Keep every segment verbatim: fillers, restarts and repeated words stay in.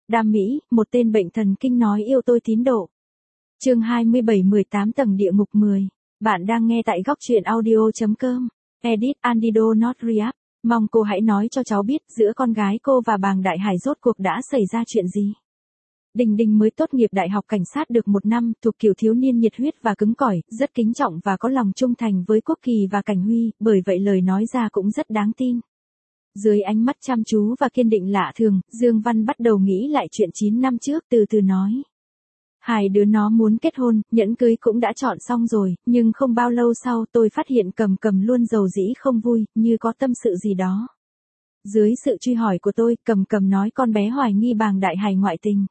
Đam Mỹ, một tên bệnh thần kinh nói yêu tôi tín độ. Chương hai mươi bảy mười tám tầng địa ngục mười. Bạn đang nghe tại góc truyện audio.com. Edit Andido Not React. Mong cô hãy nói cho cháu biết giữa con gái cô và Bàng Đại Hải rốt cuộc đã xảy ra chuyện gì. Đình Đình mới tốt nghiệp đại học cảnh sát được một năm, thuộc kiểu thiếu niên nhiệt huyết và cứng cỏi, rất kính trọng và có lòng trung thành với Quốc Kỳ và Cảnh Huy, bởi vậy lời nói ra cũng rất đáng tin. Dưới ánh mắt chăm chú và kiên định lạ thường, Dương Văn bắt đầu nghĩ lại chuyện chín năm trước, từ từ nói. Hai đứa nó muốn kết hôn, nhẫn cưới cũng đã chọn xong rồi, nhưng không bao lâu sau tôi phát hiện Cầm Cầm luôn rầu rĩ không vui, như có tâm sự gì đó. Dưới sự truy hỏi của tôi, Cầm Cầm nói con bé hoài nghi Bàng Đại Hải ngoại tình.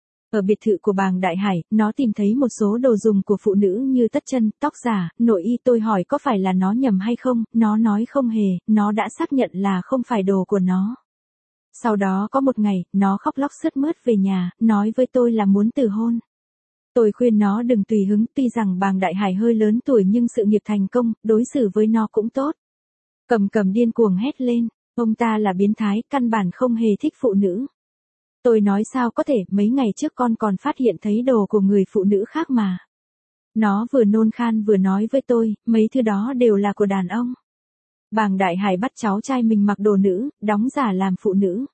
Ở biệt thự của Bàng Đại Hải, nó tìm thấy một số đồ dùng của phụ nữ như tất chân, tóc giả, nội y. Tôi hỏi có phải là nó nhầm hay không, nó nói không hề, nó đã xác nhận là không phải đồ của nó. Sau đó có một ngày, nó khóc lóc sướt mướt về nhà, nói với tôi là muốn từ hôn. Tôi khuyên nó đừng tùy hứng, tuy rằng Bàng Đại Hải hơi lớn tuổi nhưng sự nghiệp thành công, đối xử với nó cũng tốt. Cầm Cầm điên cuồng hét lên, ông ta là biến thái, căn bản không hề thích phụ nữ. Tôi nói sao có thể, mấy ngày trước con còn phát hiện thấy đồ của người phụ nữ khác mà. Nó vừa nôn khan vừa nói với tôi, mấy thứ đó đều là của đàn ông. Bàng Đại Hải bắt cháu trai mình mặc đồ nữ, đóng giả làm phụ nữ.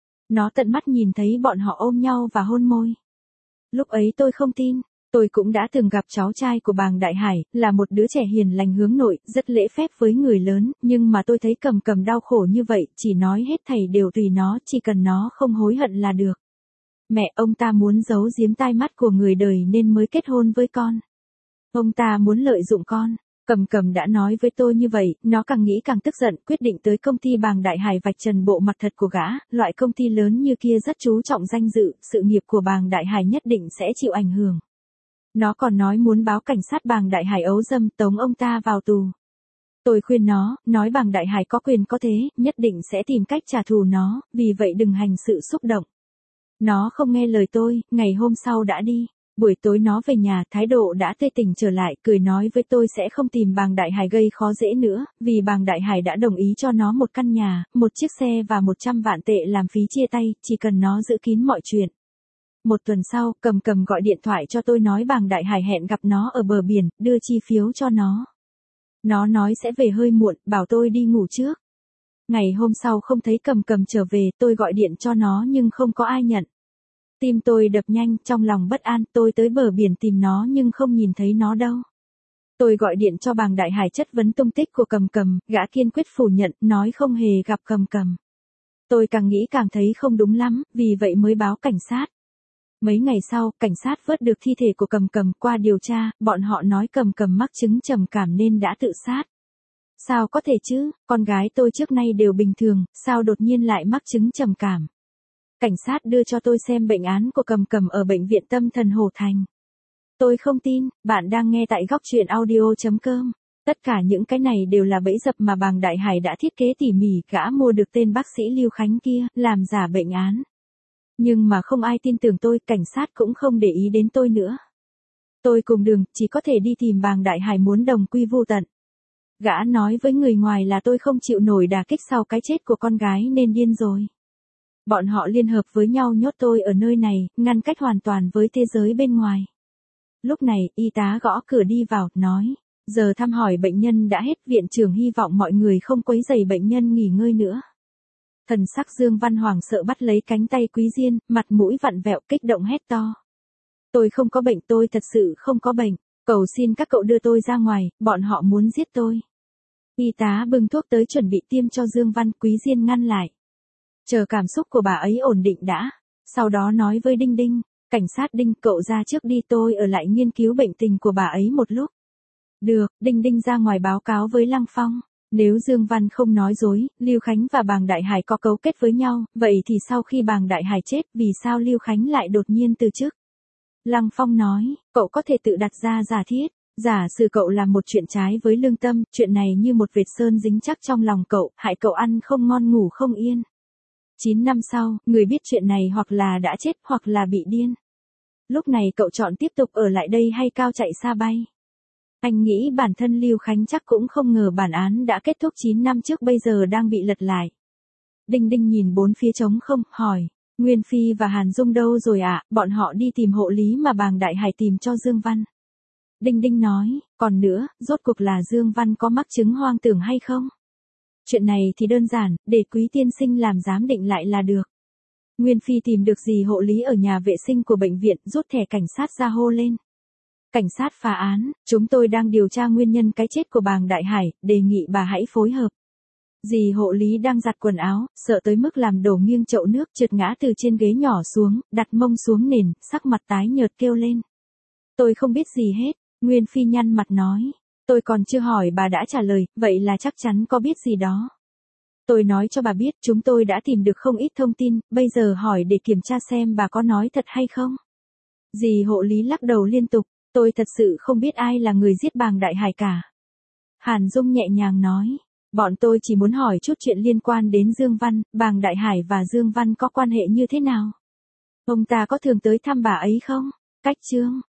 Nó tận mắt nhìn thấy bọn họ ôm nhau và hôn môi. Lúc ấy tôi không tin, tôi cũng đã từng gặp cháu trai của Bàng Đại Hải, là một đứa trẻ hiền lành hướng nội, rất lễ phép với người lớn, nhưng mà tôi thấy Cầm Cầm đau khổ như vậy, chỉ nói hết thảy đều tùy nó, chỉ cần nó không hối hận là được. Mẹ, ông ta muốn giấu giếm tai mắt của người đời nên mới kết hôn với con. Ông ta muốn lợi dụng con. Cầm Cầm đã nói với tôi như vậy, nó càng nghĩ càng tức giận, quyết định tới công ty Bàng Đại Hải vạch trần bộ mặt thật của gã. Loại công ty lớn như kia rất chú trọng danh dự, sự nghiệp của Bàng Đại Hải nhất định sẽ chịu ảnh hưởng. Nó còn nói muốn báo cảnh sát Bàng Đại Hải ấu dâm, tống ông ta vào tù. Tôi khuyên nó, nói Bàng Đại Hải có quyền có thế, nhất định sẽ tìm cách trả thù nó, vì vậy đừng hành sự xúc động. Nó không nghe lời tôi, ngày hôm sau đã đi. Buổi tối nó về nhà, thái độ đã tươi tỉnh trở lại, cười nói với tôi sẽ không tìm Bàng Đại Hải gây khó dễ nữa, vì Bàng Đại Hải đã đồng ý cho nó một căn nhà, một chiếc xe và một trăm vạn tệ làm phí chia tay, chỉ cần nó giữ kín mọi chuyện. Một tuần sau, Cầm Cầm gọi điện thoại cho tôi nói Bàng Đại Hải hẹn gặp nó ở bờ biển, đưa chi phiếu cho nó. Nó nói sẽ về hơi muộn, bảo tôi đi ngủ trước. Ngày hôm sau không thấy Cầm Cầm trở về, tôi gọi điện cho nó nhưng không có ai nhận. Tim tôi đập nhanh, trong lòng bất an, tôi tới bờ biển tìm nó nhưng không nhìn thấy nó đâu. Tôi gọi điện cho Bàng Đại Hải chất vấn tung tích của Cầm Cầm, gã kiên quyết phủ nhận, nói không hề gặp Cầm Cầm. Tôi càng nghĩ càng thấy không đúng lắm, vì vậy mới báo cảnh sát. Mấy ngày sau, cảnh sát vớt được thi thể của Cầm Cầm, qua điều tra, bọn họ nói Cầm Cầm mắc chứng trầm cảm nên đã tự sát. Sao có thể chứ, con gái tôi trước nay đều bình thường, sao đột nhiên lại mắc chứng trầm cảm. Cảnh sát đưa cho tôi xem bệnh án của Cầm Cầm ở bệnh viện tâm thần Hồ Thành. Tôi không tin, bạn đang nghe tại góc truyện audio.com. Tất cả những cái này đều là bẫy dập mà Bàng Đại Hải đã thiết kế tỉ mỉ, gã mua được tên bác sĩ Lưu Khánh kia, làm giả bệnh án. Nhưng mà không ai tin tưởng tôi, cảnh sát cũng không để ý đến tôi nữa. Tôi cùng đường, chỉ có thể đi tìm Bàng Đại Hải muốn đồng quy vu tận. Gã nói với người ngoài là tôi không chịu nổi đả kích sau cái chết của con gái nên điên rồi. Bọn họ liên hợp với nhau nhốt tôi ở nơi này, ngăn cách hoàn toàn với thế giới bên ngoài. Lúc này, y tá gõ cửa đi vào, nói, giờ thăm hỏi bệnh nhân đã hết, viện trưởng hy vọng mọi người không quấy rầy bệnh nhân nghỉ ngơi nữa. Thần sắc Dương Văn hoảng sợ bắt lấy cánh tay Quý Diên, mặt mũi vặn vẹo, kích động hét to. Tôi không có bệnh, tôi thật sự không có bệnh, cầu xin các cậu đưa tôi ra ngoài, bọn họ muốn giết tôi. Y tá bưng thuốc tới chuẩn bị tiêm cho Dương Văn, Quý Diên ngăn lại. Chờ cảm xúc của bà ấy ổn định đã, sau đó nói với Đinh Đinh, cảnh sát Đinh, cậu ra trước đi, tôi ở lại nghiên cứu bệnh tình của bà ấy một lúc. Được, Đinh Đinh ra ngoài báo cáo với Lăng Phong. Nếu Dương Văn không nói dối, Lưu Khánh và Bàng Đại Hải có cấu kết với nhau, vậy thì sau khi Bàng Đại Hải chết, vì sao Lưu Khánh lại đột nhiên từ chức? Lăng Phong nói, cậu có thể tự đặt ra giả thiết, giả sử cậu làm một chuyện trái với lương tâm, chuyện này như một vệt sơn dính chắc trong lòng cậu, hại cậu ăn không ngon ngủ không yên. chín năm sau, người biết chuyện này hoặc là đã chết hoặc là bị điên. Lúc này cậu chọn tiếp tục ở lại đây hay cao chạy xa bay? Anh nghĩ bản thân Lưu Khánh chắc cũng không ngờ bản án đã kết thúc chín năm trước bây giờ đang bị lật lại. Đinh Đinh nhìn bốn phía trống không, hỏi, Nguyên Phi và Hàn Dung đâu rồi ạ, à? Bọn họ đi tìm hộ lý mà Bàng Đại Hải tìm cho Dương Văn. Đinh Đinh nói, còn nữa, rốt cuộc là Dương Văn có mắc chứng hoang tưởng hay không? Chuyện này thì đơn giản, để Quý tiên sinh làm giám định lại là được. Nguyên Phi tìm được gì hộ lý ở nhà vệ sinh của bệnh viện, rút thẻ cảnh sát ra hô lên. Cảnh sát phá án, chúng tôi đang điều tra nguyên nhân cái chết của Bàng Đại Hải, đề nghị bà hãy phối hợp. Dì hộ lý đang giặt quần áo, sợ tới mức làm đổ nghiêng chậu nước, trượt ngã từ trên ghế nhỏ xuống, đặt mông xuống nền, sắc mặt tái nhợt kêu lên. Tôi không biết gì hết, Nguyên Phi nhăn mặt nói. Tôi còn chưa hỏi bà đã trả lời, vậy là chắc chắn có biết gì đó. Tôi nói cho bà biết, chúng tôi đã tìm được không ít thông tin, bây giờ hỏi để kiểm tra xem bà có nói thật hay không. Dì hộ lý lắc đầu liên tục, tôi thật sự không biết ai là người giết Bàng Đại Hải cả. Hàn Dung nhẹ nhàng nói, bọn tôi chỉ muốn hỏi chút chuyện liên quan đến Dương Văn, Bàng Đại Hải và Dương Văn có quan hệ như thế nào? Ông ta có thường tới thăm bà ấy không? Cách Trương,